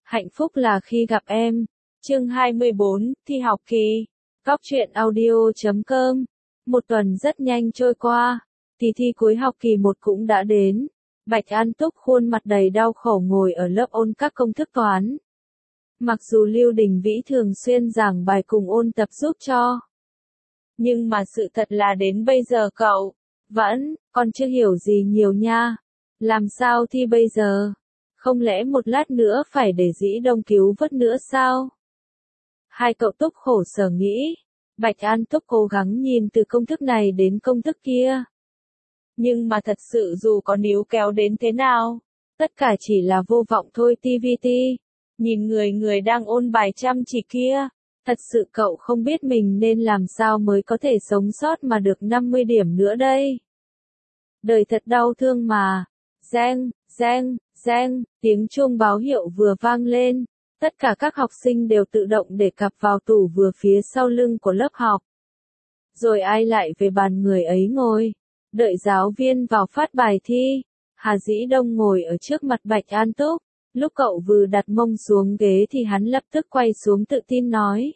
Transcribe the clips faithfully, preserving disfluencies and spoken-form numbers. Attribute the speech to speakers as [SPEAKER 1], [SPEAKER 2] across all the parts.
[SPEAKER 1] Hạnh phúc là khi gặp em. Chương hai mươi bốn, thi học kỳ. Góc truyện audio chấm com. Một tuần rất nhanh trôi qua. Kỳ thi cuối học kỳ một cũng đã đến. Bạch An Túc khuôn mặt đầy đau khổ ngồi ở lớp ôn các công thức toán. Mặc dù Lưu Đình Vĩ thường xuyên giảng bài cùng ôn tập giúp cho. Nhưng mà sự thật là đến bây giờ cậu vẫn còn chưa hiểu gì nhiều nha. Làm sao thi bây giờ? Không lẽ một lát nữa phải để Dĩ Đông cứu vớt nữa sao? Hai cậu Túc khổ sở nghĩ. Bạch An Túc cố gắng nhìn từ công thức này đến công thức kia. Nhưng mà thật sự dù có níu kéo đến thế nào, tất cả chỉ là vô vọng thôi ti vi ti. Nhìn người người đang ôn bài chăm chỉ kia, thật sự cậu không biết mình nên làm sao mới có thể sống sót mà được năm mươi điểm nữa đây. Đời thật đau thương mà. Reng, reng, reng, tiếng chuông báo hiệu vừa vang lên. Tất cả các học sinh đều tự động để cặp vào tủ vừa phía sau lưng của lớp học. Rồi ai lại về bàn người ấy ngồi. Đợi giáo viên vào phát bài thi. Hà Dĩ Đông ngồi ở trước mặt Bạch An Túc. Lúc cậu vừa đặt mông xuống ghế thì hắn lập tức quay xuống tự tin nói.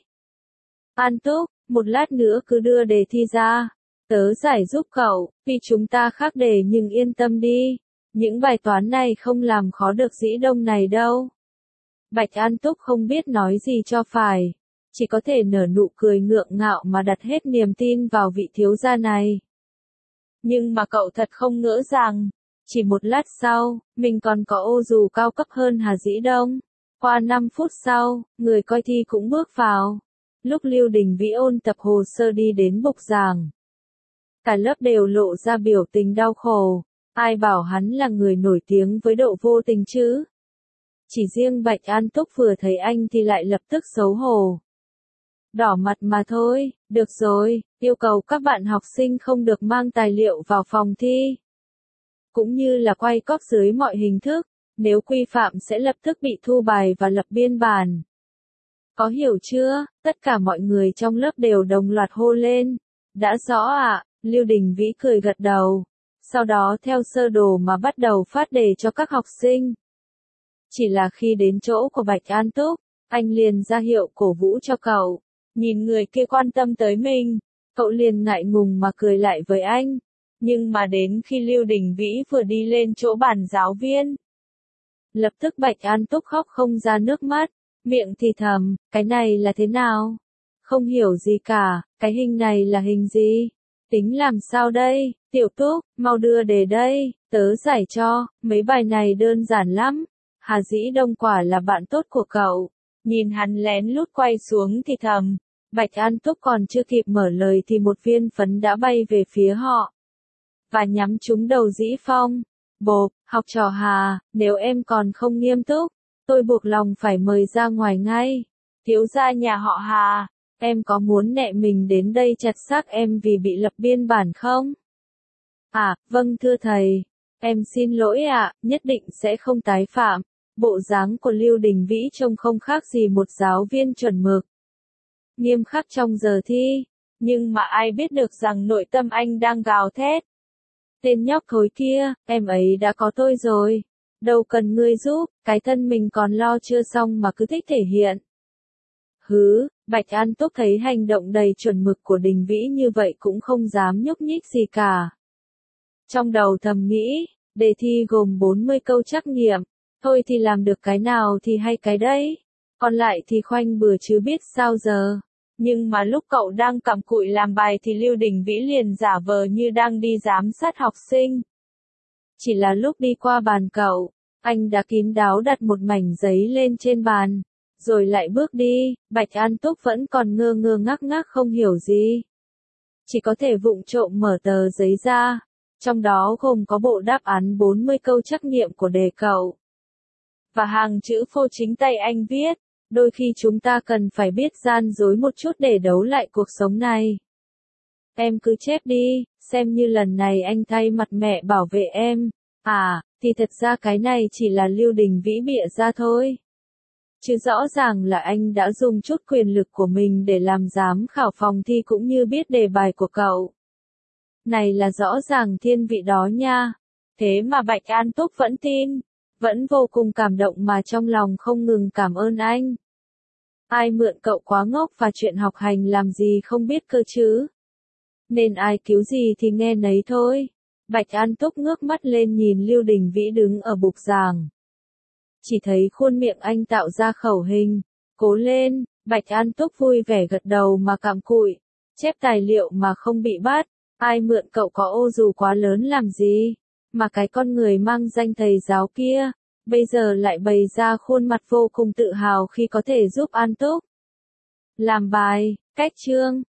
[SPEAKER 1] An Túc, một lát nữa cứ đưa đề thi ra. Tớ giải giúp cậu, vì chúng ta khác đề nhưng yên tâm đi. Những bài toán này không làm khó được Dĩ Đông này đâu. Bạch An Túc không biết nói gì cho phải. Chỉ có thể nở nụ cười ngượng ngạo mà đặt hết niềm tin vào vị thiếu gia này. Nhưng mà cậu thật không ngỡ rằng, chỉ một lát sau, mình còn có ô dù cao cấp hơn Hà Dĩ Đông. Qua năm phút sau, người coi thi cũng bước vào. Lúc Lưu Đình Vĩ ôn tập hồ sơ đi đến bục giảng. Cả lớp đều lộ ra biểu tình đau khổ. Ai bảo hắn là người nổi tiếng với độ vô tình chứ? Chỉ riêng Bạch An Túc vừa thấy anh thì lại lập tức xấu hổ. Đỏ mặt mà thôi, được rồi, yêu cầu các bạn học sinh không được mang tài liệu vào phòng thi. Cũng như là quay cóp dưới mọi hình thức, nếu quy phạm sẽ lập tức bị thu bài và lập biên bản. Có hiểu chưa? Tất cả mọi người trong lớp đều đồng loạt hô lên. Đã rõ ạ, à, Lưu Đình Vĩ cười gật đầu. Sau đó theo sơ đồ mà bắt đầu phát đề cho các học sinh. Chỉ là khi đến chỗ của Bạch An Túc, anh liền ra hiệu cổ vũ cho cậu. Nhìn người kia quan tâm tới mình, cậu liền ngại ngùng mà cười lại với anh. Nhưng mà đến khi Lưu Đình Vĩ vừa đi lên chỗ bàn giáo viên, lập tức Bạch An Túc khóc không ra nước mắt, miệng thì thầm, cái này là thế nào? Không hiểu gì cả, cái hình này là hình gì? Tính làm sao đây? Tiểu Túc, mau đưa đề đây, tớ giải cho, mấy bài này đơn giản lắm. Hà Dĩ Đông quả là bạn tốt của cậu. Nhìn hắn lén lút quay xuống thì thầm. Bạch An Túc còn chưa kịp mở lời thì một viên phấn đã bay về phía họ. Và nhắm trúng đầu Dĩ Phong. Bộp, học trò Hà, nếu em còn không nghiêm túc, tôi buộc lòng phải mời ra ngoài ngay. Thiếu gia nhà họ Hà, em có muốn nẹ mình đến đây chặt xác em vì bị lập biên bản không? À, vâng thưa thầy. Em xin lỗi ạ, à, nhất định sẽ không tái phạm. Bộ dáng của Lưu Đình Vĩ trông không khác gì một giáo viên chuẩn mực. Nghiêm khắc trong giờ thi, nhưng mà ai biết được rằng nội tâm anh đang gào thét. Tên nhóc thối kia, em ấy đã có tôi rồi. Đâu cần ngươi giúp, cái thân mình còn lo chưa xong mà cứ thích thể hiện. Hứ, Bạch An Túc thấy hành động đầy chuẩn mực của Đình Vĩ như vậy cũng không dám nhúc nhích gì cả. Trong đầu thầm nghĩ, đề thi gồm bốn mươi câu trắc nghiệm, thôi thì làm được cái nào thì hay cái đấy, còn lại thì khoanh bừa chứ biết sao giờ. Nhưng mà lúc cậu đang cặm cụi làm bài thì Lưu Đình Vĩ liền giả vờ như đang đi giám sát học sinh. Chỉ là lúc đi qua bàn cậu, anh đã kín đáo đặt một mảnh giấy lên trên bàn, rồi lại bước đi. Bạch An Túc vẫn còn ngơ ngơ ngác ngác không hiểu gì. Chỉ có thể vụng trộm mở tờ giấy ra, trong đó gồm có bộ đáp án bốn mươi câu trắc nghiệm của đề cậu. Và hàng chữ phô chính tay anh viết. Đôi khi chúng ta cần phải biết gian dối một chút để đấu lại cuộc sống này. Em cứ chép đi, xem như lần này anh thay mặt mẹ bảo vệ em. À, thì thật ra cái này chỉ là Lưu Đình Vĩ bịa ra thôi. Chứ rõ ràng là anh đã dùng chút quyền lực của mình để làm giám khảo phòng thi cũng như biết đề bài của cậu. Này là rõ ràng thiên vị đó nha. Thế mà Bạch An Túc vẫn tin. vẫn vô cùng cảm động mà trong lòng không ngừng cảm ơn anh. Ai mượn cậu quá ngốc và chuyện học hành làm gì không biết cơ chứ. Nên ai cứu gì thì nghe nấy thôi. Bạch An Túc ngước mắt lên nhìn Lưu Đình Vĩ đứng ở bục giảng. Chỉ thấy khuôn miệng anh tạo ra khẩu hình. Cố lên, Bạch An Túc vui vẻ gật đầu mà cặm cụi. Chép tài liệu mà không bị bắt. Ai mượn cậu có ô dù quá lớn làm gì. Mà cái con người mang danh thầy giáo kia, bây giờ lại bày ra khuôn mặt vô cùng tự hào khi có thể giúp An Túc làm bài, cách chương.